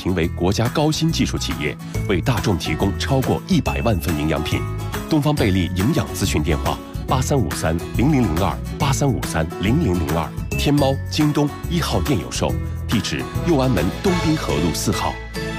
评为国家高新技术企业，为大众提供超过100万份营养品。东方贝利营养咨询电话83530002，83530002，天猫、京东1号店有售，地址右安门东滨河路4号。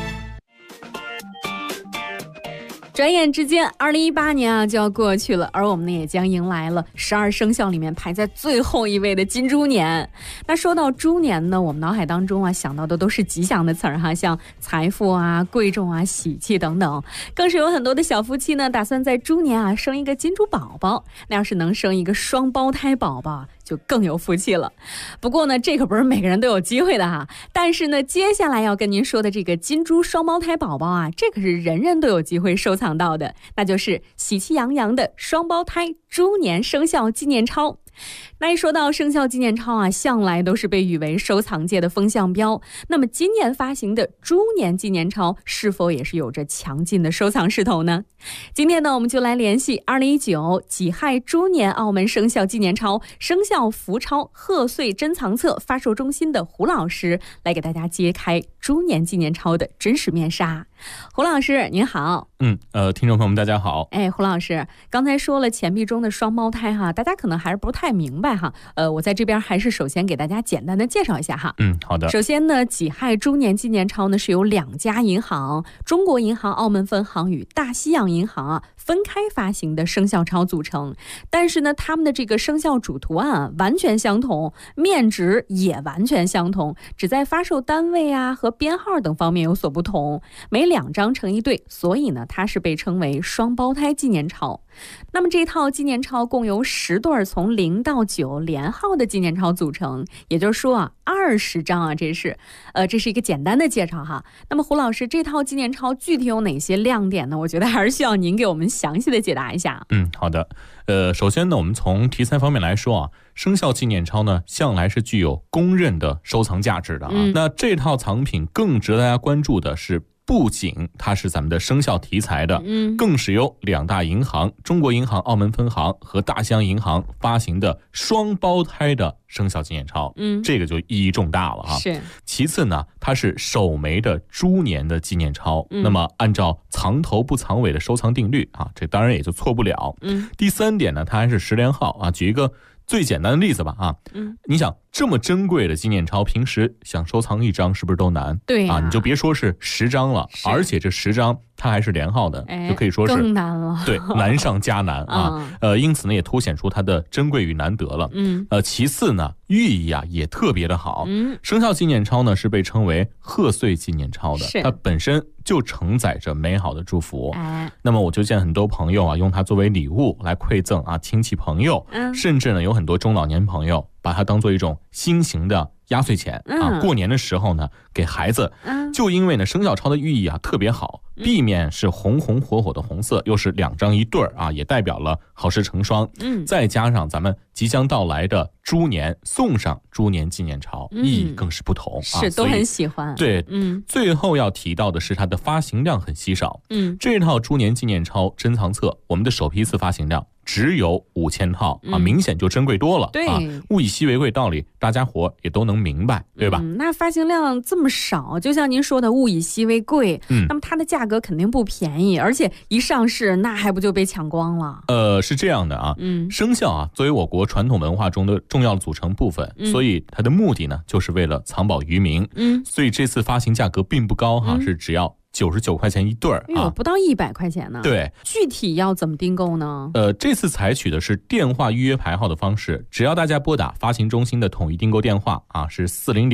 转眼之间2018年就要过去了，而我们呢也将迎来了12生肖里面排在最后一位的金猪年。那说到猪年呢，我们脑海当中想到的都是吉祥的词儿哈，像财富贵重喜气等等，更是有很多的小夫妻呢打算在猪年生一个金猪宝宝。那要是能生一个双胞胎宝宝就更有福气了。不过呢，这可不是每个人都有机会的哈。但是呢，接下来要跟您说的这个金猪双胞胎宝宝这可是人人都有机会收藏到的，那就是喜气洋洋的双胞胎猪年生肖纪念钞。那一说到生肖纪念钞向来都是被誉为收藏界的风向标。那么今年发行的猪年纪念钞是否也是有着强劲的收藏势头呢？今天呢，我们就来联系2019己亥猪年澳门生肖纪念钞生肖福钞贺岁珍藏册发售中心的胡老师，来给大家揭开猪年纪念钞的真实面纱。胡老师您好。 听众朋友们大家好。 胡老师刚才说了钱币中的双胞胎大家可能还是不太明白我在这边还是首先给大家简单的介绍一下好的。 首先呢，己亥猪年纪念钞呢是由2家银行，中国银行澳门分行与大西洋银行分开发行的生肖钞组成，但是呢，他们的这个生肖主图案完全相同，面值也完全相同，只在发售单位和编号等方面有所不同，每2张成一对，所以呢，它是被称为双胞胎纪念钞。那么这套纪念钞共由10对从0到9连号的纪念钞组成，也就是说20张这是一个简单的介绍那么胡老师，这套纪念钞具体有哪些亮点呢？我觉得还是需要您给我们详细的解答一下。 好的。首先呢，我们从题材方面来说生肖纪念钞呢向来是具有公认的收藏价值的那这套藏品更值得大家关注的是，不仅它是咱们的生肖题材的，更是由2大银行，中国银行澳门分行和大西洋银行发行的双胞胎的生肖纪念钞，这个就意义重大了是。 其次呢，它是首枚的猪年的纪念钞，那么按照藏头不藏尾的收藏定律这当然也就错不了。第3点呢，它还是10连号举一个最简单的例子吧你想这么珍贵的纪念钞，平时想收藏1张是不是都难？ 对你就别说是10张了，而且这10张它还是连号的，就可以说是更难了。 对，难上加难因此呢，也凸显出它的珍贵与难得了。其次呢，寓意也特别的好。生肖纪念钞呢是被称为贺岁纪念钞的，它本身就承载着美好的祝福。那么我就见很多朋友用它作为礼物来馈赠亲戚朋友，甚至呢有很多中老年朋友把它当做一种新型的压岁钱过年的时候呢给孩子。就因为呢生肖钞的寓意特别好，避免是红红火火的红色，又是2张一对也代表了好事成双。再加上咱们即将到来的猪年，送上猪年纪念钞，意义更是不同是都很喜欢。 对，最后要提到的是它的发行量很稀少。这套猪年纪念钞珍藏册，我们的首批次发行量只有5000套明显就珍贵多了。 对物以稀为贵道理大家伙也都能明白，对吧？ 那发行量这么少，就像您说的物以稀为贵，那么它的价格肯定不便宜，而且一上市那还不就被抢光了？ 是这样的生肖作为我国传统文化中的重要组成部分，所以它的目的呢就是为了藏宝于民。所以这次发行价格并不高是只要99块钱一对不到100块钱呢。 对， 具体要怎么订购呢？ 这次采取的是电话预约排号的方式，只要大家拨打发行中心的统一订购电话是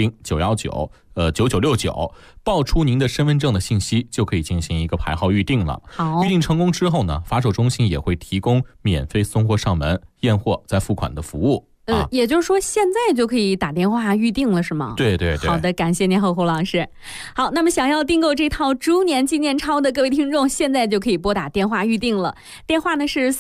400-919-9969，报出您的身份证的信息，就可以进行一个排号预定了。 好， 预定成功之后呢，发售中心也会提供免费送货上门、验货再付款的服务。 也就是说现在就可以打电话预定了是吗？ 对对对。 好的，感谢您胡老师。好，那么想要订购这套猪年纪念钞的各位听众，现在就可以拨打电话预定了。电话呢是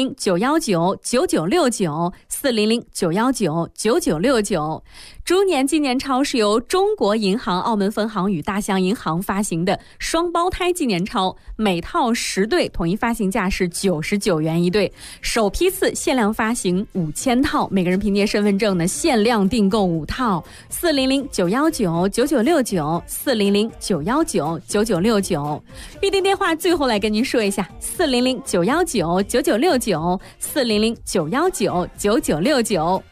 400-919-9969，400-919-9969。猪年纪念钞是由中国银行澳门分行与大西洋银行发行的双胞胎纪念钞，每套10对，统一发行价是99元一对，首批次限量发行5000套，每个人凭借身份证呢限量订购5套，400-919-9969，400-919-9969，预订电话最后来跟您说一下，400-919-9969，400-919-9969。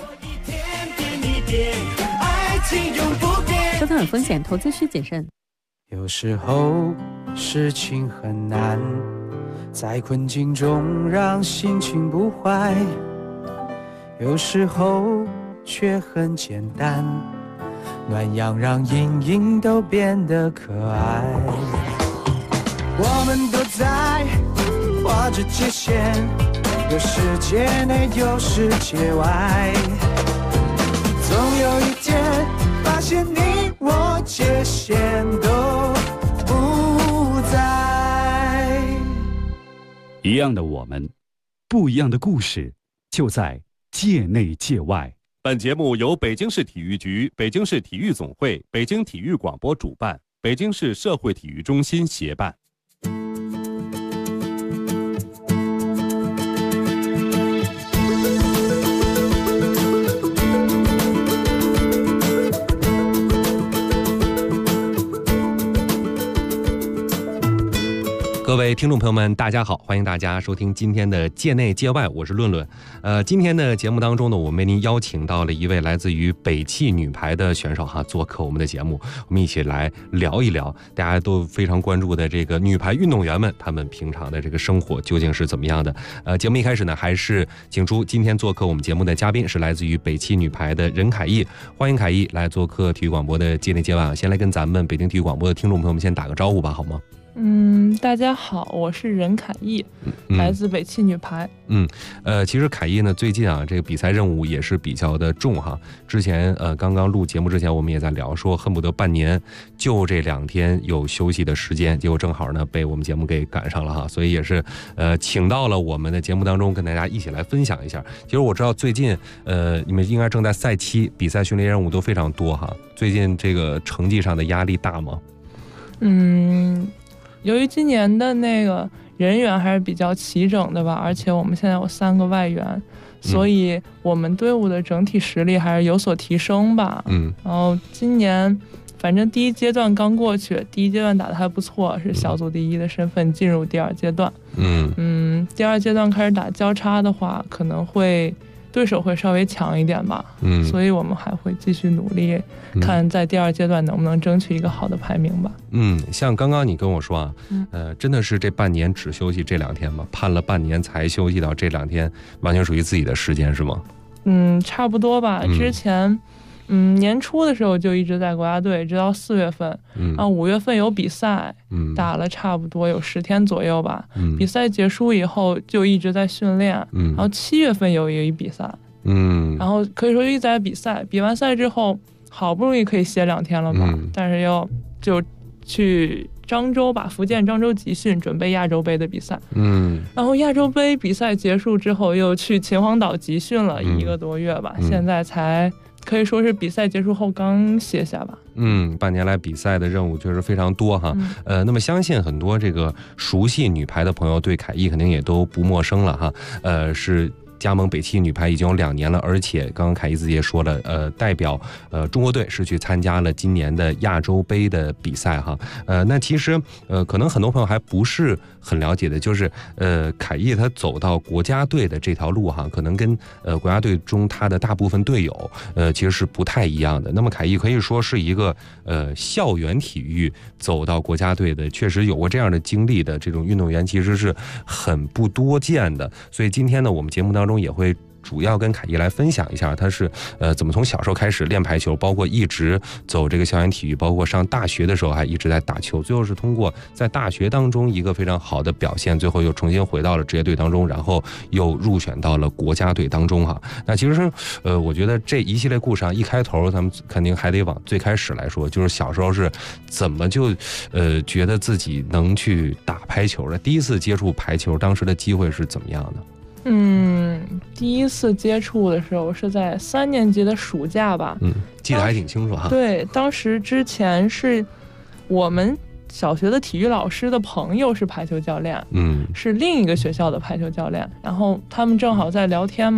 收听有风险，投资需谨慎。 有时候事情很难，在困境中让心情不坏，有时候却很简单，暖阳让阴影都变得可爱。我们都在画着界限，有世界内有世界外，总有一天发现你我界限都不在。 一样的我们，不一样的故事，就在界内界外。 本节目由北京市体育局、北京市体育总会、北京体育广播主办，北京市社会体育中心协办。 各位听众朋友们，大家好，欢迎大家收听今天的界内界外，我是论论。今天的节目当中呢，我们为您邀请到了一位来自于北汽女排的选手做客我们的节目，我们一起来聊一聊大家都非常关注的这个女排运动员们，他们平常的这个生活究竟是怎么样的。节目一开始呢，还是请出今天做客我们节目的嘉宾，是来自于北汽女排的任凯艺，欢迎凯艺来做客体育广播的界内界外。先来跟咱们北京体育广播的听众朋友们先打个招呼吧，好吗？ 大家好，我是任凯艺，来自北汽女排。 其实凯艺呢，最近这个比赛任务也是比较的重哈。之前刚刚录节目之前，我们也在聊说，恨不得半年就这2天有休息的时间，结果正好呢被我们节目给赶上了哈，所以也是请到了我们的节目当中，跟大家一起来分享一下。其实我知道最近你们应该正在赛期，比赛训练任务都非常多哈。最近这个成绩上的压力大吗？ 由于今年的那个人员还是比较齐整的吧，而且我们现在有3个外援，所以我们队伍的整体实力还是有所提升吧。然后今年反正第一阶段刚过去，第一阶段打得还不错，是小组第1的身份进入第2阶段。第2阶段开始打交叉的话，可能会对手会稍微强一点吧。所以我们还会继续努力，看在第2阶段能不能争取一个好的排名吧。 像刚刚你跟我说真的是这半年只休息这2天吗？盼了半年才休息到这2天，完全属于自己的时间是吗？ 差不多吧。之前年初的时候就一直在国家队，直到4月份，然后5月份有比赛，打了差不多有10天左右吧。比赛结束以后就一直在训练，然后7月份有一比赛，然后可以说一直在比赛。比完赛之后，好不容易可以歇2天了吧，但是就去漳州吧，福建漳州集训，准备亚洲杯的比赛。然后亚洲杯比赛结束之后，又去秦皇岛集训了1个多月吧，现在才可以说是比赛结束后刚歇下吧。 半年来比赛的任务确实非常多哈。那么相信很多这个熟悉女排的朋友对凯艺肯定也都不陌生了哈。是加盟北汽女排已经有2年了，而且刚刚凯艺自己也说了，代表中国队是去参加了今年的亚洲杯的比赛哈。那其实可能很多朋友还不是很了解的，就是凯艺他走到国家队的这条路哈，可能跟国家队中他的大部分队友其实是不太一样的。那么凯艺可以说是一个校园体育走到国家队的，确实有过这样的经历的这种运动员其实是很不多见的。所以今天呢，我们节目当中也会主要跟凯艺来分享一下他是怎么从小时候开始练排球，包括一直走这个校园体育，包括上大学的时候还一直在打球，最后是通过在大学当中一个非常好的表现，最后又重新回到了职业队当中，然后又入选到了国家队当中哈。那其实我觉得这一系列故事一开头咱们肯定还得往最开始来说，就是小时候是怎么就觉得自己能去打排球的，第一次接触排球当时的机会是怎么样的？ 第一次接触的时候是在3年级的暑假吧。 记得还挺清楚哈。 对，当时之前是我们小学的体育老师的朋友是排球教练，是另一个学校的排球教练，然后他们正好在聊天嘛，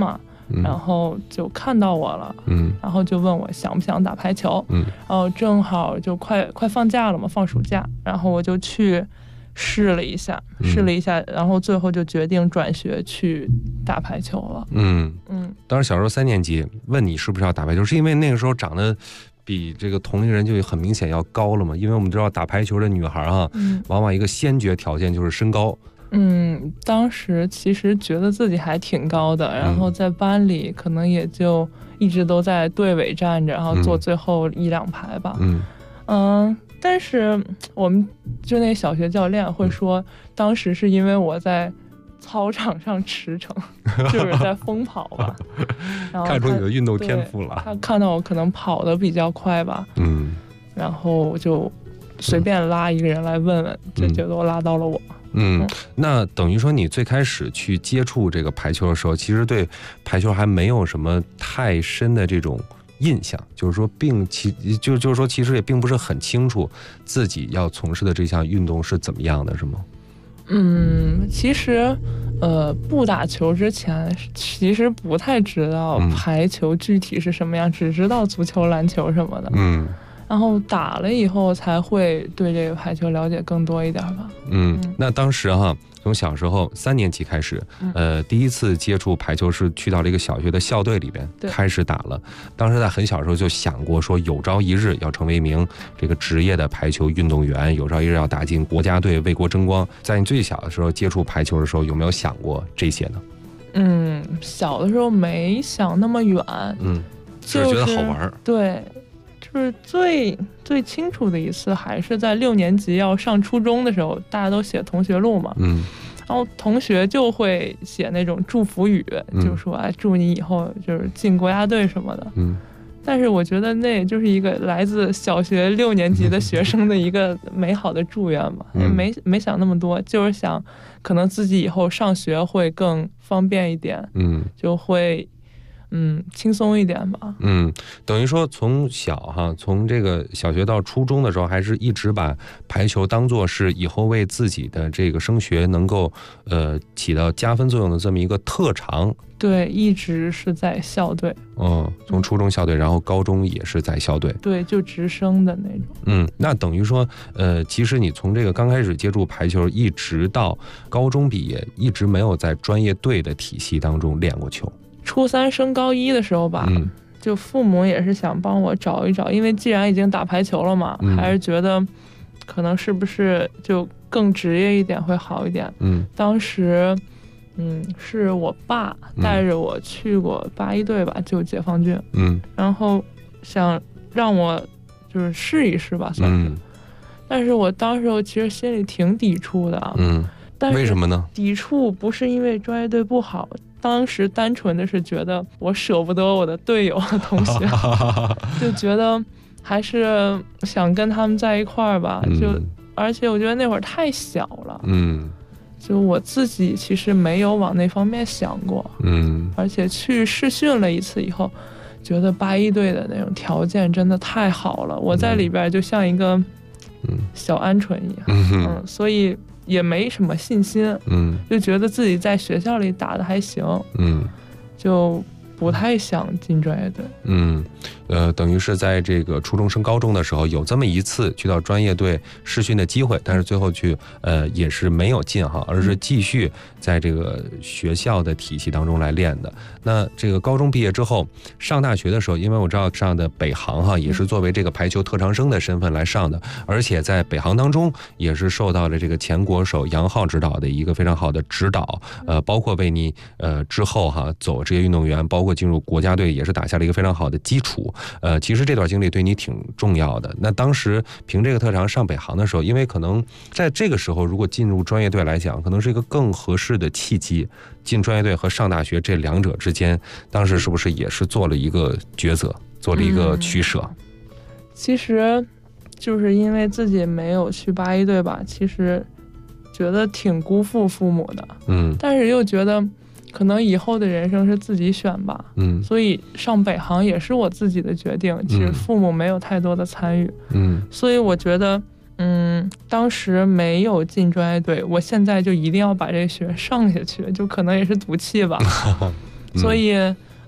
然后就看到我了，然后就问我想不想打排球，然后正好就快放假了嘛，放暑假，然后我就去试了一下，然后最后就决定转学去打排球了。 当时小时候3年级问你是不是要打排球，是因为那个时候长得比这个同龄人就很明显要高了嘛？因为我们知道打排球的女孩往往一个先决条件就是身高。 当时其实觉得自己还挺高的，然后在班里可能也就一直都在队尾站着，然后坐最后1、2排吧。但是我们就那小学教练会说，当时是因为我在操场上驰骋，就是在疯跑吧，然后看出你的运动天赋了。 他看到我可能跑得比较快吧，然后就随便拉一个人来问问，就觉得我拉到了我。 那等于说你最开始去接触这个排球的时候，其实对排球还没有什么太深的这种印象，就是说就是说其实也并不是很清楚自己要从事的这项运动是怎么样的，是吗？ 其实不打球之前其实不太知道排球具体是什么样，只知道足球、篮球什么的。然后打了以后才会对这个排球了解更多一点吧。 那当时从小时候3年级开始，第一次接触排球是去到了一个小学的校队里边开始打了。当时在很小时候就想过说，有朝一日要成为一名这个职业的排球运动员，有朝一日要打进国家队为国争光。在你最小的时候接触排球的时候，有没有想过这些呢？ 小的时候没想那么远， 只是觉得好玩。 对。就是最清楚的一次还是在6年级要上初中的时候，大家都写同学录嘛，然后同学就会写那种祝福语，就说祝你以后就是进国家队什么的。但是我觉得那也就是一个来自小学6年级的学生的一个美好的祝愿嘛，没想那么多，就是想可能自己以后上学会更方便一点，就会轻松一点吧。 等于说从小从这个小学到初中的时候，还是一直把排球当作是以后为自己的这个升学能够起到加分作用的这么一个特长。 对，一直是在校队。 从初中校队，然后高中也是在校队。 对，就直升的那种。 那等于说其实你从这个刚开始接触排球一直到高中毕业，一直没有在专业队的体系当中练过球。 初3升高1的时候吧，就父母也是想帮我找一找，因为既然已经打排球了嘛，还是觉得可能是不是就更职业一点会好一点。当时是我爸带着我去过81队吧，就解放军。然后想让我就是试一试吧，算是。但是我当时其实心里挺抵触的。但是为什么呢？ 抵触不是因为专业队不好，当时单纯的是觉得我舍不得我的队友和同学，就觉得还是想跟他们在一块儿吧。而且我觉得那会儿太小了，就我自己其实没有往那方面想过。而且去试训了一次以后，觉得81队的那种条件真的太好了，我在里边就像一个小鹌鹑一样。所以也没什么信心，就觉得自己在学校里打得还行，就不太想进专业队。 等于是在这个初中升高中的时候，有这么一次去到专业队试训的机会，但是最后去也是没有进而是继续在这个学校的体系当中来练的。那这个高中毕业之后上大学的时候，因为我知道上的北航也是作为这个排球特长生的身份来上的，而且在北航当中也是受到了这个前国手杨浩指导的一个非常好的指导，包括为你之后走职业运动员，包括进入国家队也是打下了一个非常好的基础。其实这段经历对你挺重要的。那当时凭这个特长上北航的时候，因为可能在这个时候如果进入专业队来讲，可能是一个更合适的契机。进专业队和上大学这两者之间，当时是不是也是做了一个抉择，做了一个取舍？ 其实就是因为自己没有去81队吧，其实觉得挺辜负父母的。但是又觉得可能以后的人生是自己选吧，所以上北航也是我自己的决定，其实父母没有太多的参与，所以我觉得，当时没有进专业队，我现在就一定要把这个学上下去，就可能也是赌气吧，所以，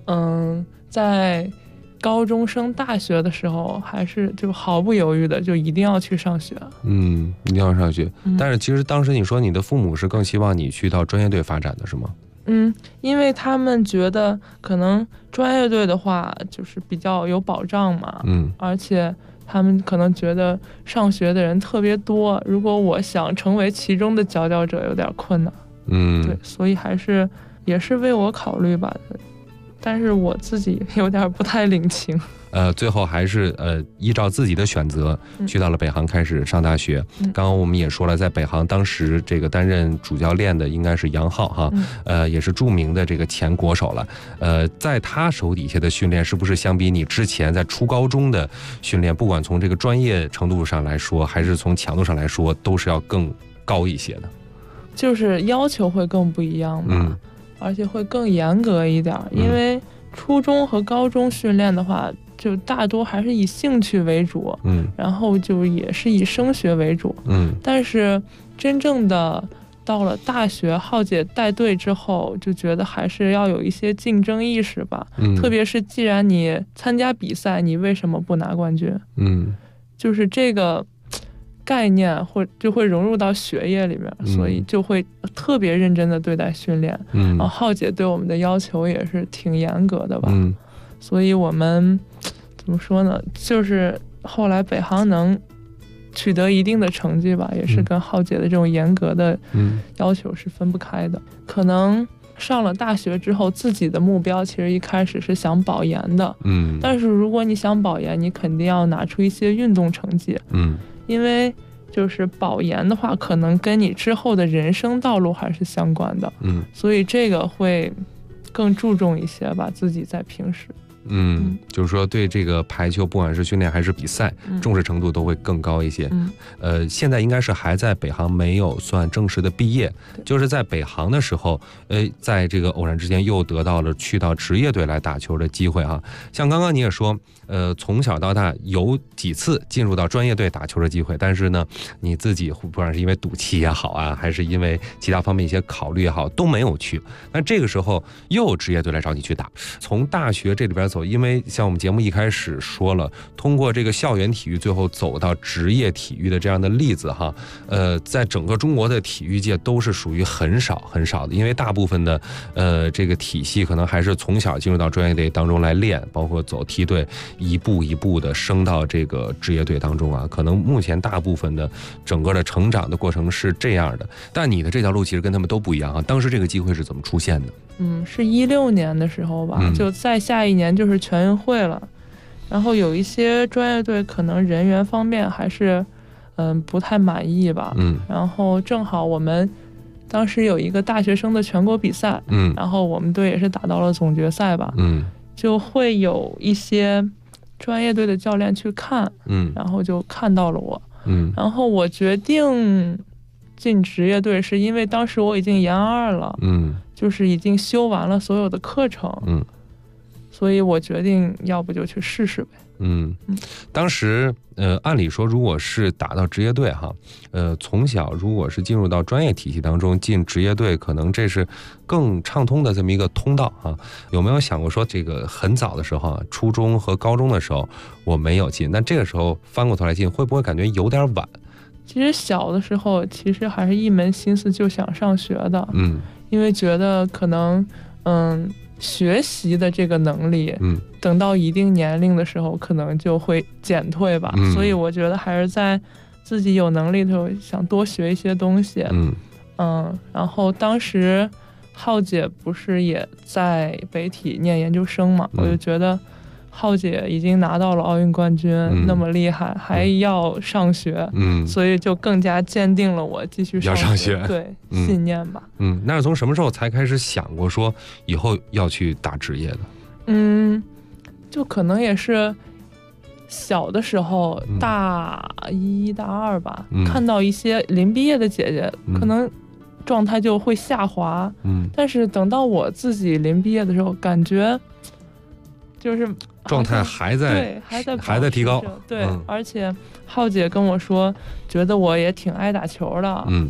在高中升大学的时候，还是就毫不犹豫的就一定要去上学。 一定要上学。但是其实当时你说你的父母是更希望你去到专业队发展的是吗？ 因为他们觉得可能专业队的话就是比较有保障嘛，而且他们可能觉得上学的人特别多，如果我想成为其中的佼佼者有点困难。对，所以也是为我考虑吧，但是我自己有点不太领情。 最后还是依照自己的选择去到了北航开始上大学。刚刚我们也说了，在北航当时这个担任主教练的应该是杨浩哈，也是著名的这个前国手了。在他手底下的训练是不是相比你之前在初高中的训练，不管从这个专业程度上来说，还是从强度上来说，都是要更高一些的？ 就是要求会更不一样吧，而且会更严格一点，因为初中和高中训练的话，就大多还是以兴趣为主，然后就也是以升学为主，但是真正的到了大学，浩姐带队之后，就觉得还是要有一些竞争意识吧，特别是既然你参加比赛，你为什么不拿冠军？就是这个概念就会融入到学业里面，所以就会特别认真的对待训练。然后浩姐对我们的要求也是挺严格的吧，所以我们怎么说呢，就是后来北航能取得一定的成绩吧，也是跟浩姐的这种严格的要求是分不开的。可能上了大学之后，自己的目标其实一开始是想保研的，但是如果你想保研，你肯定要拿出一些运动成绩，因为就是保研的话，可能跟你之后的人生道路还是相关的，所以这个会更注重一些吧，自己在平时。 就是说对这个排球，不管是训练还是比赛，重视程度都会更高一些。现在应该是还在北航没有算正式的毕业，就是在北航的时候，在这个偶然之间又得到了去到职业队来打球的机会啊。像刚刚你也说，从小到大有几次进入到专业队打球的机会，但是呢，你自己不管是因为赌气也好啊，还是因为其他方面一些考虑也好，都没有去。那这个时候又有职业队来找你去打，从大学这里边走，因为像我们节目一开始说了，通过这个校园体育最后走到职业体育的这样的例子哈，在整个中国的体育界都是属于很少很少的，因为大部分的这个体系可能还是从小进入到专业队当中来练，包括走梯队，一步一步的升到这个职业队当中啊。可能目前大部分的整个的成长的过程是这样的，但你的这条路其实跟他们都不一样啊。当时这个机会是怎么出现的？ 是16年的时候吧，就再下一年就是全运会了，然后有一些专业队可能人员方面还是不太满意吧，然后正好我们当时有一个大学生的全国比赛，然后我们队也是打到了总决赛吧，就会有一些专业队的教练去看，然后就看到了我，然后我决定进职业队是因为当时我已经研2了，就是已经修完了所有的课程，所以我决定要不就去试试呗。 当时按理说如果是打到职业队哈，从小如果是进入到专业体系当中进职业队，可能这是更畅通的这么一个通道哈。有没有想过说这个很早的时候啊，初中和高中的时候我没有进，但这个时候翻过头来进，会不会感觉有点晚？ 其实小的时候其实还是一门心思就想上学的，因为觉得可能学习的这个能力，等到一定年龄的时候可能就会减退吧，所以我觉得还是在自己有能力的时候想多学一些东西。然后当时浩姐不是也在北体念研究生嘛，我就觉得浩姐已经拿到了奥运冠军，那么厉害，还要上学，所以就更加坚定了我继续上学对信念吧。 那是从什么时候才开始想过说以后要去打职业的？ 就可能也是小的时候，大1、大2吧，看到一些临毕业的姐姐，可能状态就会下滑，但是等到我自己临毕业的时候，感觉就是状态还在提高， 对，而且浩姐跟我说，觉得我也挺爱打球的，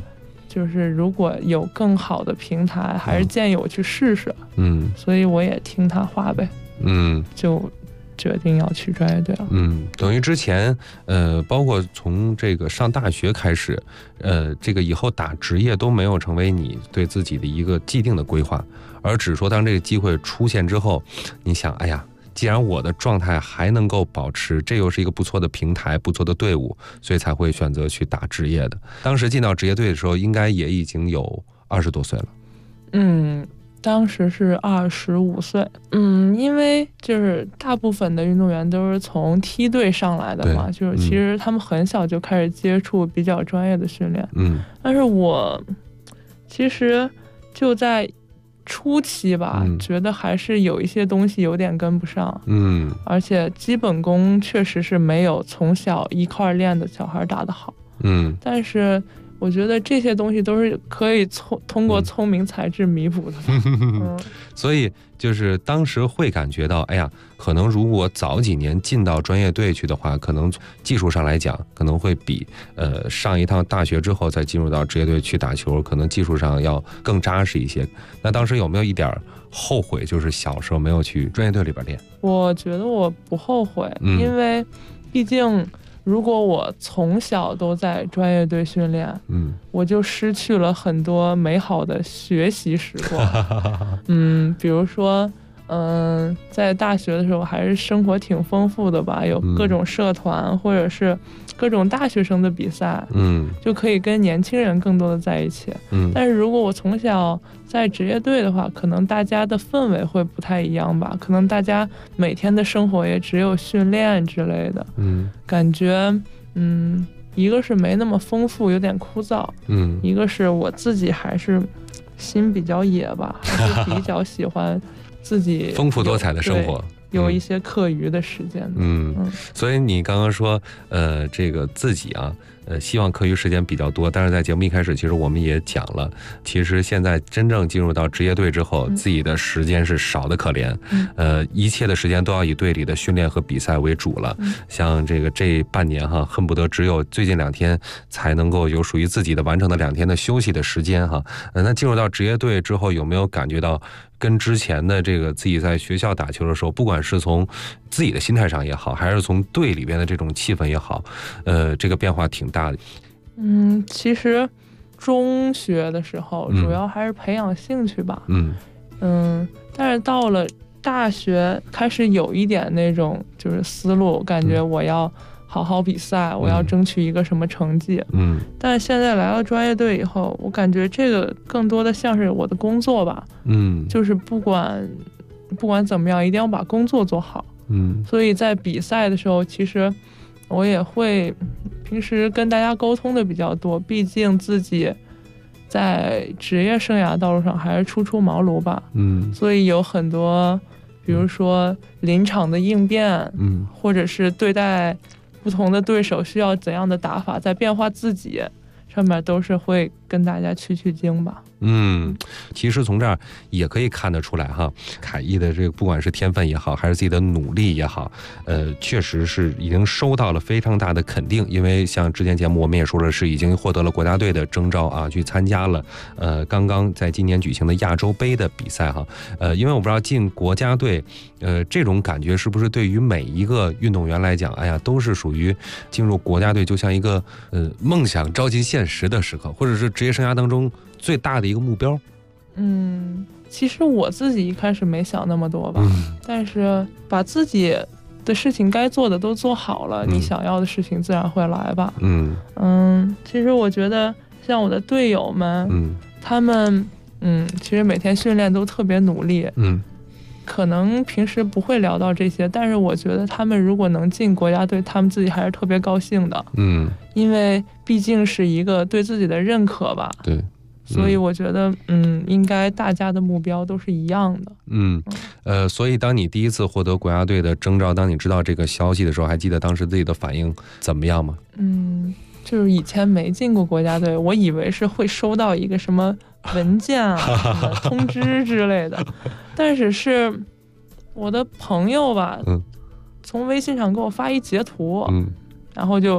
就是如果有更好的平台，还是建议我去试试。所以我也听他话呗。就决定要去专业队了。 等于之前包括从这个上大学开始，这个以后打职业都没有成为你对自己的一个既定的规划，而只说当这个机会出现之后，你想，哎呀，既然我的状态还能够保持，这又是一个不错的平台，不错的队伍，所以才会选择去打职业的。当时进到职业队的时候，应该也已经有20多岁了。 当时是25岁。因为就是大部分的运动员都是从梯队上来的嘛，就是其实他们很小就开始接触比较专业的训练。但是我其实就在初期吧，觉得还是有一些东西有点跟不上。而且基本功确实是没有从小一块练的小孩打得好。但是我觉得这些东西都是可以通过聪明才智弥补的。 所以就是当时会感觉到，哎呀，可能如果早几年进到专业队去的话，可能技术上来讲，可能会比上一趟大学之后再进入到职业队去打球，可能技术上要更扎实一些。那当时有没有一点后悔，就是小时候没有去专业队里边练？ 我觉得我不后悔，因为毕竟如果我从小都在专业队训练，我就失去了很多美好的学习时光。比如说，在大学的时候还是生活挺丰富的吧，有各种社团或者是各种大学生的比赛，就可以跟年轻人更多的在一起。但是如果我从小在职业队的话，可能大家的氛围会不太一样吧，可能大家每天的生活也只有训练之类的，感觉一个是没那么丰富，有点枯燥，一个是我自己还是心比较野吧，还是比较喜欢自己丰富多彩的生活， 有一些课余的时间。 所以你刚刚说这个自己啊希望课余时间比较多，但是在节目一开始其实我们也讲了，其实现在真正进入到职业队之后，自己的时间是少得可怜，一切的时间都要以队里的训练和比赛为主了。像这半年哈，恨不得只有最近2天才能够有属于自己的完整的2天的休息的时间哈。那进入到职业队之后，有没有感觉到跟之前的这个自己在学校打球的时候，不管是从自己的心态上也好，还是从队里边的这种气氛也好，这个变化挺大的。 其实中学的时候主要还是培养兴趣吧。但是到了大学开始有一点那种就是思路，感觉我要好好比赛，我要争取一个什么成绩。但是现在来到专业队以后，我感觉这个更多的像是我的工作吧。就是不管怎么样，一定要把工作做好。所以在比赛的时候，其实我也会平时跟大家沟通的比较多，毕竟自己在职业生涯道路上还是初茅庐吧。所以有很多比如说临场的应变，或者是对待不同的对手需要怎样的打法，在变化自己上面都是会跟大家取经吧。 其实从这儿也可以看得出来哈，凯毅的这个不管是天分也好，还是自己的努力也好，确实是已经收到了非常大的肯定。因为像之前节目我们也说了，是已经获得了国家队的征召啊，去参加了刚刚在今年举行的亚洲杯的比赛哈。因为我不知道进国家队，这种感觉是不是对于每一个运动员来讲，哎呀，都是属于进入国家队就像一个梦想照进现实的时刻，或者是职业生涯当中最大的一个目标。 其实我自己一开始没想那么多吧，但是把自己的事情该做的都做好了，你想要的事情自然会来吧。其实我觉得像我的队友们，他们其实每天训练都特别努力，可能平时不会聊到这些，但是我觉得他们如果能进国家队，他们自己还是特别高兴的。因为毕竟是一个对自己的认可吧。 对。 所以我觉得应该大家的目标都是一样的。 所以当你第一次获得国家队的征召，当你知道这个消息的时候，还记得当时自己的反应怎么样吗？ 就是以前没进过国家队，我以为是会收到一个什么文件啊什么通知之类的，但是我的朋友吧，从微信上给我发一截图，然后就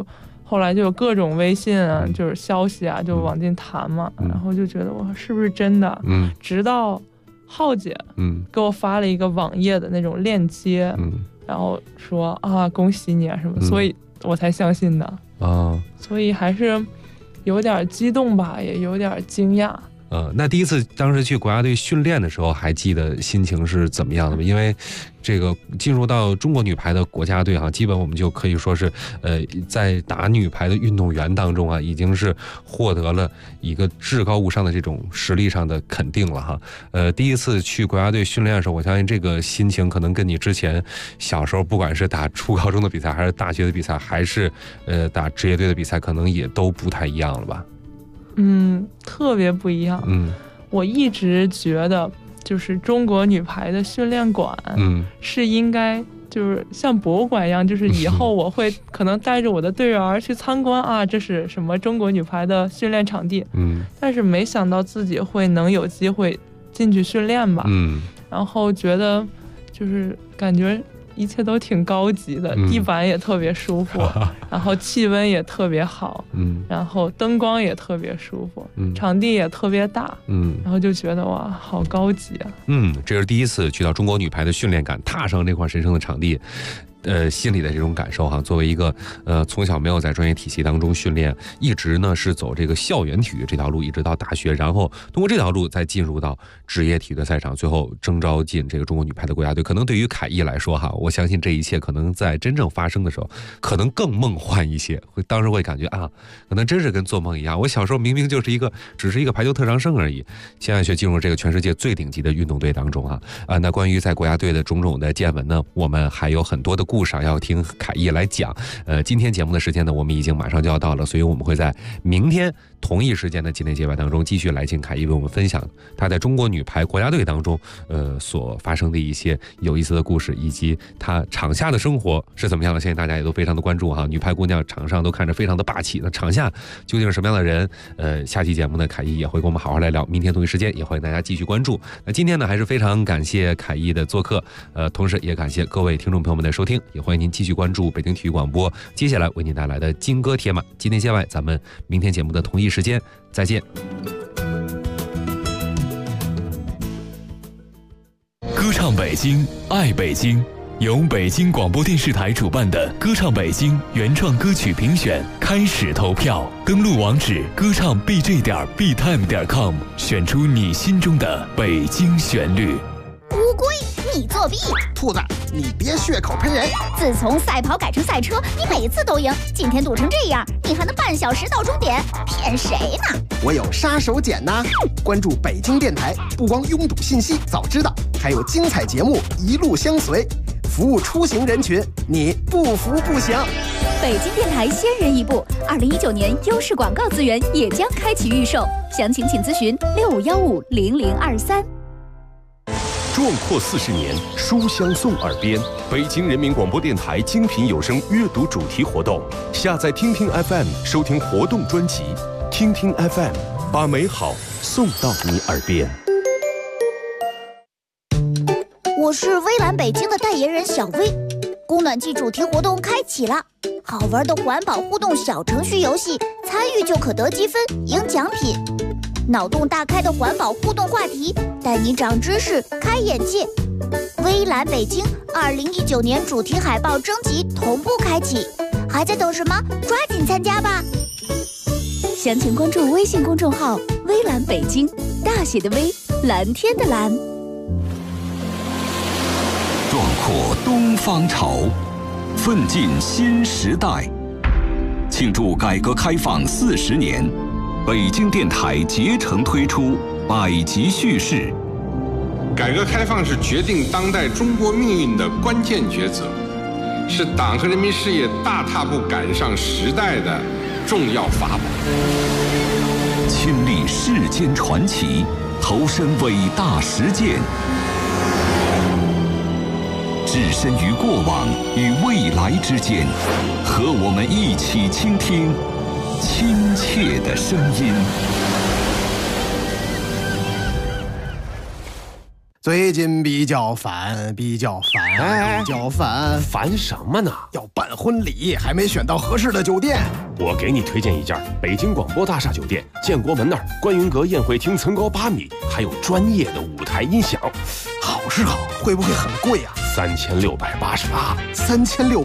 后来就有各种微信啊，就是消息啊，就往进弹嘛，然后就觉得哇，是不是真的？直到浩姐给我发了一个网页的那种链接，然后说啊，恭喜你啊什么，所以我才相信的啊，所以还是有点激动吧，也有点惊讶。 那第一次当时去国家队训练的时候，还记得心情是怎么样的吗？因为这个进入到中国女排的国家队哈，基本我们就可以说是在打女排的运动员当中啊，已经是获得了一个至高无上的这种实力上的肯定了哈。第一次去国家队训练的时候，我相信这个心情可能跟你之前小时候不管是打初高中的比赛，还是大学的比赛，还是打职业队的比赛，可能也都不太一样了吧？ 特别不一样。我一直觉得就是中国女排的训练馆是应该就是像博物馆一样，就是以后我会可能带着我的队员去参观啊，这是什么中国女排的训练场地。但是没想到自己会能有机会进去训练吧。然后觉得就是感觉一切都挺高级的，地板也特别舒服，然后气温也特别好，然后灯光也特别舒服，场地也特别大，然后就觉得哇，好高级啊！ 这是第一次去到中国女排的训练馆，踏上这块神圣的场地。心里的这种感受哈，作为一个从小没有在专业体系当中训练，一直呢是走这个校园体育这条路，一直到大学，然后通过这条路再进入到职业体育的赛场，最后征召进这个中国女排的国家队。可能对于凯艺来说哈，我相信这一切可能在真正发生的时候，可能更梦幻一些。当时会感觉啊，可能真是跟做梦一样。我小时候明明就是只是一个排球特长生而已，现在却进入这个全世界最顶级的运动队当中啊。那关于在国家队的种种的见闻呢，我们还有很多的故事要听凯艺来讲。今天节目的时间呢，我们已经马上就要到了，所以我们会在明天同一时间的今天节外当中继续来请凯艺为我们分享他在中国女排国家队当中所发生的一些有意思的故事，以及他场下的生活是怎么样的。现在大家也都非常的关注哈，女排姑娘场上都看着非常的霸气，那场下究竟是什么样的人？下期节目呢，凯艺也会跟我们好好来聊。明天同一时间也欢迎大家继续关注。那今天呢，还是非常感谢凯艺的做客，同时也感谢各位听众朋友们的收听，也欢迎您继续关注北京体育广播接下来为您带来的金歌铁马。今天线外，咱们明天节目的同一时间再见。 歌唱北京，爱北京，由北京广播电视台主办的歌唱北京原创歌曲评选开始投票，登录网址歌唱 bj.btime.com， 选出你心中的北京旋律。 乌龟，你作弊！ 兔子，你别血口喷人！ 自从赛跑改成赛车，你每次都赢，今天赌成这样，你还能半小时到终点，骗谁呢？ 我有杀手锏呢！关注北京电台，不光拥堵信息早知道，还有精彩节目一路相随，服务出行人群，你不服不行。 北京电台先人一步，2019年优势广告资源也将开启预售，详情请咨询65150023。 壮阔40年，书香送耳边。北京人民广播电台精品有声阅读主题活动，下载听听 FM， 收听活动专辑。听听 FM， 把美好送到你耳边。 我是微蓝北京的代言人小薇，供暖季主题活动开启了，好玩的环保互动小程序游戏，参与就可得积分，赢奖品。脑洞大开的环保互动话题，带你长知识、开眼界。微蓝北京2019年主题海报征集同步开启，还在等什么？抓紧参加吧！详情关注微信公众号“微蓝北京”，大写的微，蓝天的蓝。 壮阔东方潮，奋进新时代。庆祝改革开放40年，北京电台竭诚推出百集叙事。 改革开放是决定当代中国命运的关键抉择，是党和人民事业大踏步赶上时代的重要法宝。 亲历世间传奇，投身伟大实践，置身于过往与未来之间，和我们一起倾听亲切的声音。 最近比较烦，比较烦什么呢？ 要办婚礼，还没选到合适的酒店。 我给你推荐一家北京广播大厦酒店，建国门那儿观云阁宴会厅层高8米，还有专业的舞台音响。 好是好，会不会很贵啊？ 3688，3688。